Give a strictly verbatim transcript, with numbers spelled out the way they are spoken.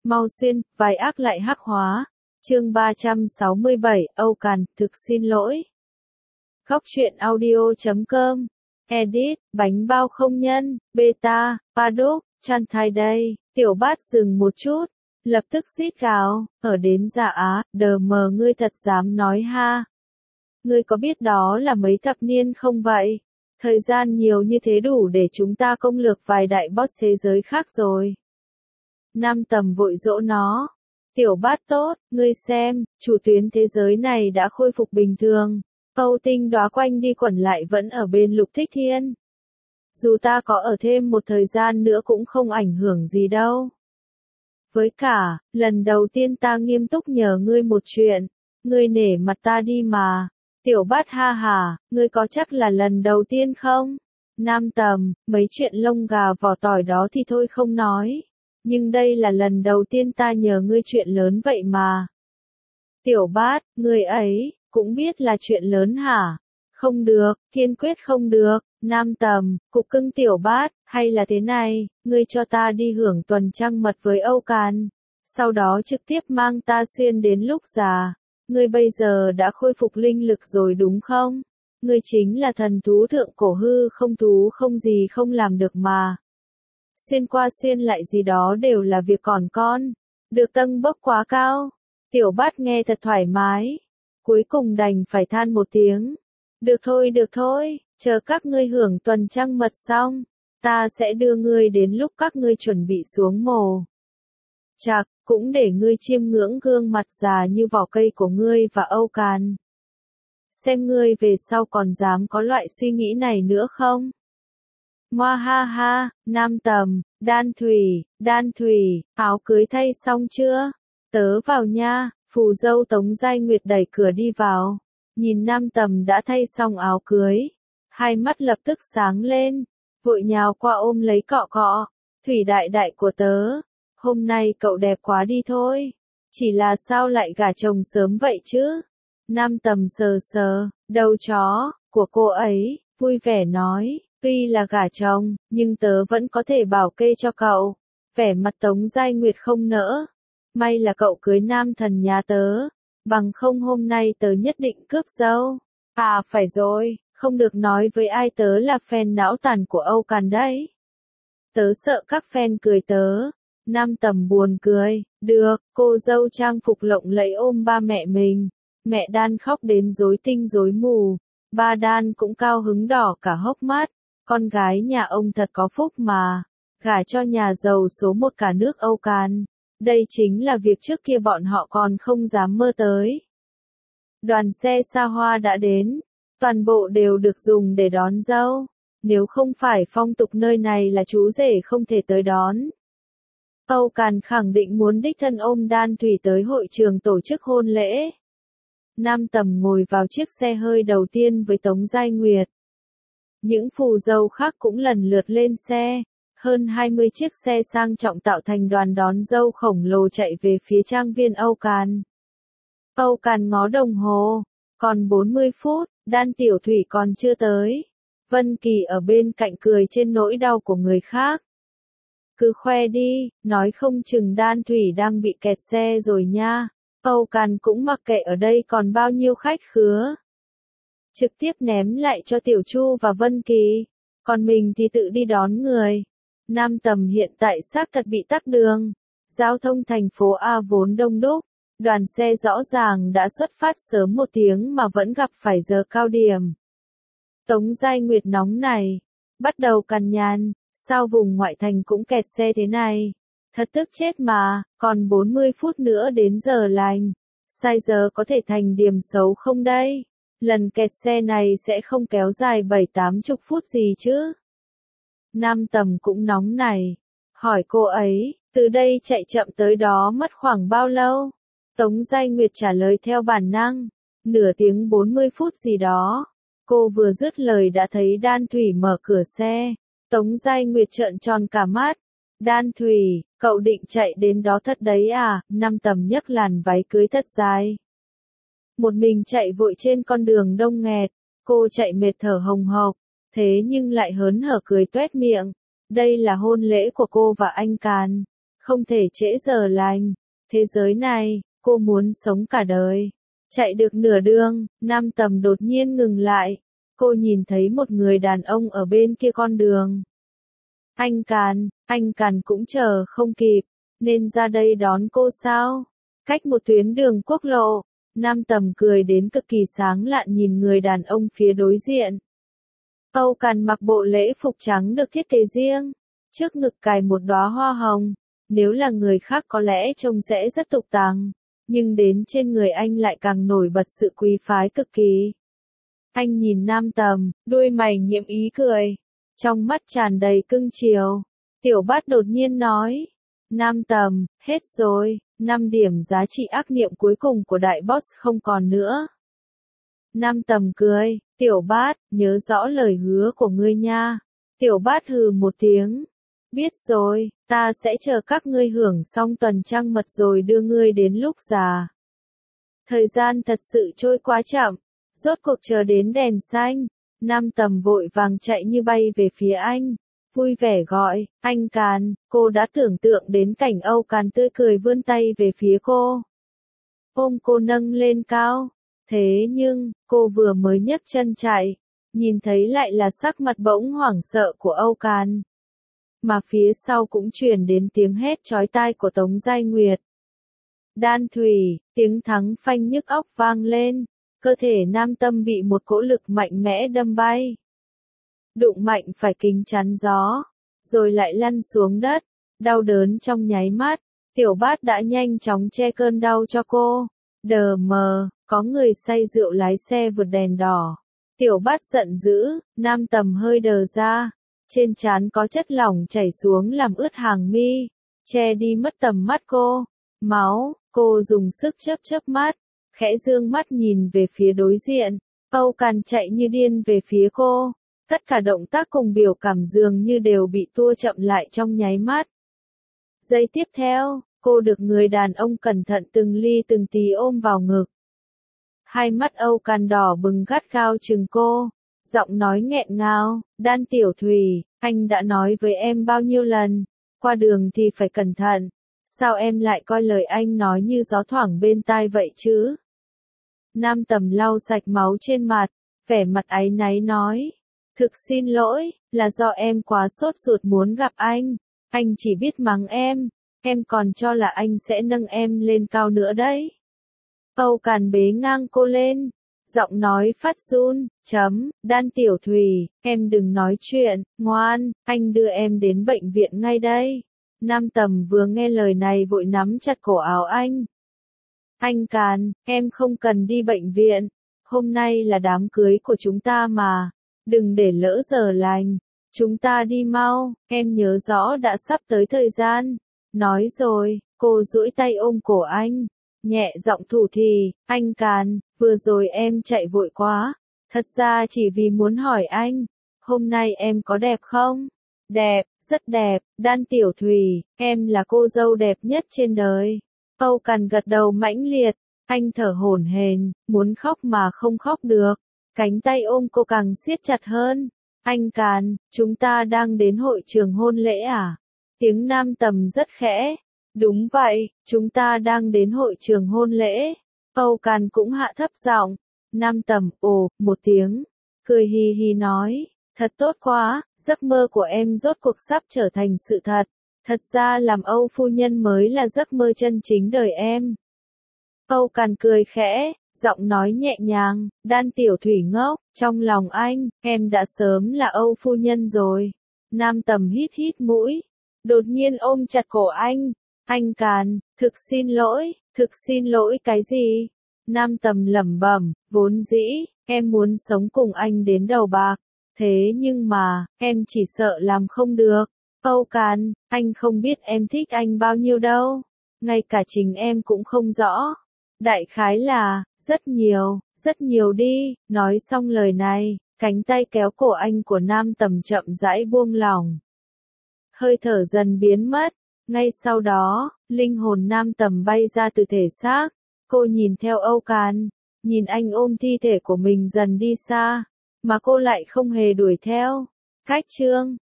Mau xuyên, vài ác lại hắc hóa. Chương ba trăm sáu mươi bảy, Âu Càn, thực xin lỗi. Góc truyện audio chấm com. Edit, bánh bao không nhân, beta, paddock, chăn thai đây. Tiểu Bát dừng một chút, lập tức rít gào, ở đến Dạ Á, đờ mờ ngươi thật dám nói ha. Ngươi có biết đó là mấy thập niên không vậy? Thời gian nhiều như thế đủ để chúng ta công lược vài đại boss thế giới khác rồi. Nam Tầm vội dỗ nó. Tiểu Bát tốt, ngươi xem, chủ tuyến thế giới này đã khôi phục bình thường. Âu tinh đóa quanh đi quẩn lại vẫn ở bên Lục Thích Thiên. Dù ta có ở thêm một thời gian nữa cũng không ảnh hưởng gì đâu. Với cả, lần đầu tiên ta nghiêm túc nhờ ngươi một chuyện, ngươi nể mặt ta đi mà. Tiểu Bát ha hà, ngươi có chắc là lần đầu tiên không? Nam Tầm, mấy chuyện lông gà vỏ tỏi đó thì thôi không nói. Nhưng đây là lần đầu tiên ta nhờ ngươi chuyện lớn vậy mà. Tiểu Bát, ngươi ấy, cũng biết là chuyện lớn hả? Không được, kiên quyết không được. Nam Tầm, cục cưng Tiểu Bát, hay là thế này, ngươi cho ta đi hưởng tuần trăng mật với Âu Càn. Sau đó trực tiếp mang ta xuyên đến lúc già. Ngươi bây giờ đã khôi phục linh lực rồi đúng không? Ngươi chính là thần thú thượng cổ hư không thú không gì không làm được mà. Xuyên qua xuyên lại gì đó đều là việc còn con. Được tâng bốc quá cao. Tiểu Bát nghe thật thoải mái. Cuối cùng đành phải than một tiếng. Được thôi được thôi, chờ các ngươi hưởng tuần trăng mật xong. Ta sẽ đưa ngươi đến lúc các ngươi chuẩn bị xuống mồ. Chạc, cũng để ngươi chiêm ngưỡng gương mặt già như vỏ cây của ngươi và Âu Càn. Xem ngươi về sau còn dám có loại suy nghĩ này nữa không? Moa ha ha, Nam Tầm, Đan Thủy, Đan Thủy, áo cưới thay xong chưa? Tớ vào nha, phù dâu Tống Giai Nguyệt đẩy cửa đi vào. Nhìn Nam Tầm đã thay xong áo cưới. Hai mắt lập tức sáng lên. Vội nhào qua ôm lấy cọ cọ. Thủy đại đại của tớ. Hôm nay cậu đẹp quá đi thôi. Chỉ là sao lại gả chồng sớm vậy chứ? Nam Tầm sờ sờ, đầu chó, của cô ấy, vui vẻ nói. Tuy là gả chồng, nhưng tớ vẫn có thể bảo kê cho cậu. Vẻ mặt Tống Giai Nguyệt không nỡ. May là cậu cưới nam thần nhà tớ. Bằng không hôm nay tớ nhất định cướp dâu. À phải rồi, không được nói với ai tớ là fan não tàn của Âu Càn đấy. Tớ sợ các fan cười tớ. Nam Tầm buồn cười. Được, cô dâu trang phục lộng lẫy ôm ba mẹ mình. Mẹ Đan khóc đến rối tinh rối mù. Ba Đan cũng cao hứng đỏ cả hốc mắt. Con gái nhà ông thật có phúc mà. Gả cho nhà giàu số một cả nước Âu Càn. Đây chính là việc trước kia bọn họ còn không dám mơ tới. Đoàn xe xa hoa đã đến. Toàn bộ đều được dùng để đón dâu. Nếu không phải phong tục nơi này là chú rể không thể tới đón. Âu Càn khẳng định muốn đích thân ôm Đan Thủy tới hội trường tổ chức hôn lễ. Nam Tầm ngồi vào chiếc xe hơi đầu tiên với Tống Giai Nguyệt. Những phù dâu khác cũng lần lượt lên xe. Hơn hai mươi chiếc xe sang trọng tạo thành đoàn đón dâu khổng lồ chạy về phía trang viên Âu Càn. Âu Càn ngó đồng hồ. Còn bốn mươi phút, Đan Tiểu Thủy còn chưa tới. Vân Kỳ ở bên cạnh cười trên nỗi đau của người khác. Cứ khoe đi, nói không chừng Đan Thủy đang bị kẹt xe rồi nha. Âu Càn cũng mặc kệ ở đây còn bao nhiêu khách khứa. Trực tiếp ném lại cho Tiểu Chu và Vân Kỳ. Còn mình thì tự đi đón người. Nam Tầm hiện tại xác thật bị tắc đường. Giao thông thành phố A vốn đông đúc. Đoàn xe rõ ràng đã xuất phát sớm một tiếng mà vẫn gặp phải giờ cao điểm. Tống Giai Nguyệt nóng này. Bắt đầu cằn nhằn. Sao vùng ngoại thành cũng kẹt xe thế này? Thật tức chết mà, còn bốn mươi phút nữa đến giờ lành. Sai giờ có thể thành điểm xấu không đây? Lần kẹt xe này sẽ không kéo dài bảy tám chục phút gì chứ? Nam Tầm cũng nóng này. Hỏi cô ấy, từ đây chạy chậm tới đó mất khoảng bao lâu? Tống Giai Nguyệt trả lời theo bản năng. Nửa tiếng bốn mươi phút gì đó. Cô vừa dứt lời đã thấy Đan Thủy mở cửa xe. Tống Giai Nguyệt trợn tròn cả mắt. Đan Thủy, cậu định chạy đến đó thật đấy à? Nam Tầm nhấc làn váy cưới thật dài. Một mình chạy vội trên con đường đông nghẹt. Cô chạy mệt thở hồng hộc. Thế nhưng lại hớn hở cười tuét miệng. Đây là hôn lễ của cô và anh Càn. không thể trễ giờ lành. Thế giới này, cô muốn sống cả đời. Chạy được nửa đường, Nam Tầm đột nhiên ngừng lại. Cô nhìn thấy một người đàn ông ở bên kia con đường. Anh Càn, anh Càn cũng chờ không kịp, nên ra đây đón cô sao? Cách một tuyến đường quốc lộ, Nam Tầm cười đến cực kỳ sáng lạn nhìn người đàn ông phía đối diện. Âu Càn mặc bộ lễ phục trắng được thiết kế riêng, trước ngực cài một đóa hoa hồng. Nếu là người khác có lẽ trông sẽ rất tục tằng, nhưng đến trên người anh lại càng nổi bật sự quý phái cực kỳ. Anh nhìn Nam Tầm, đuôi mày nhiễm ý cười, trong mắt tràn đầy cưng chiều. Tiểu Bát đột nhiên nói, Nam Tầm, hết rồi, năm điểm giá trị ác niệm cuối cùng của đại boss không còn nữa. Nam Tầm cười, Tiểu Bát, nhớ rõ lời hứa của ngươi nha. Tiểu Bát hừ một tiếng, biết rồi, ta sẽ chờ các ngươi hưởng xong tuần trăng mật rồi đưa ngươi đến lúc già. Thời gian thật sự trôi quá chậm, rốt cuộc chờ đến đèn xanh, Nam Tầm vội vàng chạy như bay về phía anh, vui vẻ gọi, anh Càn. Cô đã tưởng tượng đến cảnh Âu Càn tươi cười vươn tay về phía cô, ôm cô nâng lên cao. Thế nhưng, cô vừa mới nhấc chân chạy, nhìn thấy lại là sắc mặt bỗng hoảng sợ của Âu Càn. Mà phía sau cũng truyền đến tiếng hét chói tai của Tống Giai Nguyệt. Đan Thủy, tiếng thắng phanh nhức óc vang lên, cơ thể Nam Tâm bị một cỗ lực mạnh mẽ đâm bay. Đụng mạnh phải kính chắn gió, rồi lại lăn xuống đất, đau đớn trong nháy mắt, Tiểu Bát đã nhanh chóng che cơn đau cho cô. Đờ mờ, có người say rượu lái xe vượt đèn đỏ. Tiểu Bát giận dữ, Nam Tầm hơi đờ ra, trên trán có chất lỏng chảy xuống làm ướt hàng mi, che đi mất tầm mắt cô. Máu, cô dùng sức chớp chớp mắt, khẽ dương mắt nhìn về phía đối diện. Âu Càn chạy như điên về phía cô, tất cả động tác cùng biểu cảm dường như đều bị tua chậm lại trong nháy mắt. Giây tiếp theo, cô được người đàn ông cẩn thận từng ly từng tí ôm vào ngực. Hai mắt Âu Càn đỏ bừng gắt gao chừng cô, giọng nói nghẹn ngào, Đan Tiểu Thủy, anh đã nói với em bao nhiêu lần, qua đường thì phải cẩn thận, sao em lại coi lời anh nói như gió thoảng bên tai vậy chứ? Nam Tầm lau sạch máu trên mặt, vẻ mặt áy náy nói, thực xin lỗi, là do em quá sốt ruột muốn gặp anh, anh chỉ biết mắng em, em còn cho là anh sẽ nâng em lên cao nữa đấy. Âu Càn bế ngang cô lên, giọng nói phát run, chấm, Đan Tiểu Thủy, em đừng nói chuyện, ngoan, anh đưa em đến bệnh viện ngay đây. Nam Tầm vừa nghe lời này vội nắm chặt cổ áo anh. Anh Càn, em không cần đi bệnh viện, hôm nay là đám cưới của chúng ta mà, đừng để lỡ giờ lành, chúng ta đi mau, em nhớ rõ đã sắp tới thời gian. Nói rồi, cô duỗi tay ôm cổ anh, nhẹ giọng thủ thỉ, anh Càn, vừa rồi em chạy vội quá, thật ra chỉ vì muốn hỏi anh, hôm nay em có đẹp không? Đẹp, rất đẹp, Đan Tiểu Thủy, em là cô dâu đẹp nhất trên đời. Âu Càn gật đầu mãnh liệt, anh thở hổn hển, muốn khóc mà không khóc được, cánh tay ôm cô càng siết chặt hơn. Anh Càn, chúng ta đang đến hội trường hôn lễ à? Tiếng Nam Tầm rất khẽ. Đúng vậy, chúng ta đang đến hội trường hôn lễ. Âu Càn cũng hạ thấp giọng. Nam Tầm, ồ, một tiếng, cười hì hì nói, thật tốt quá, giấc mơ của em rốt cuộc sắp trở thành sự thật. Thật ra làm Âu phu nhân mới là giấc mơ chân chính đời em. Âu Càn cười khẽ, giọng nói nhẹ nhàng, Đan Tiểu Thủy ngốc, trong lòng anh, em đã sớm là Âu phu nhân rồi. Nam Tầm hít hít mũi, đột nhiên ôm chặt cổ anh. Anh Càn, thực xin lỗi, thực xin lỗi cái gì? Nam Tầm lẩm bẩm, vốn dĩ, em muốn sống cùng anh đến đầu bạc, thế nhưng mà, em chỉ sợ làm không được. Âu Càn, anh không biết em thích anh bao nhiêu đâu, ngay cả chính em cũng không rõ. Đại khái là, rất nhiều, rất nhiều đi. Nói xong lời này, cánh tay kéo cổ anh của Nam Tầm chậm rãi buông lỏng. Hơi thở dần biến mất, ngay sau đó, linh hồn Nam Tầm bay ra từ thể xác. Cô nhìn theo Âu Càn, nhìn anh ôm thi thể của mình dần đi xa, mà cô lại không hề đuổi theo. Cách chương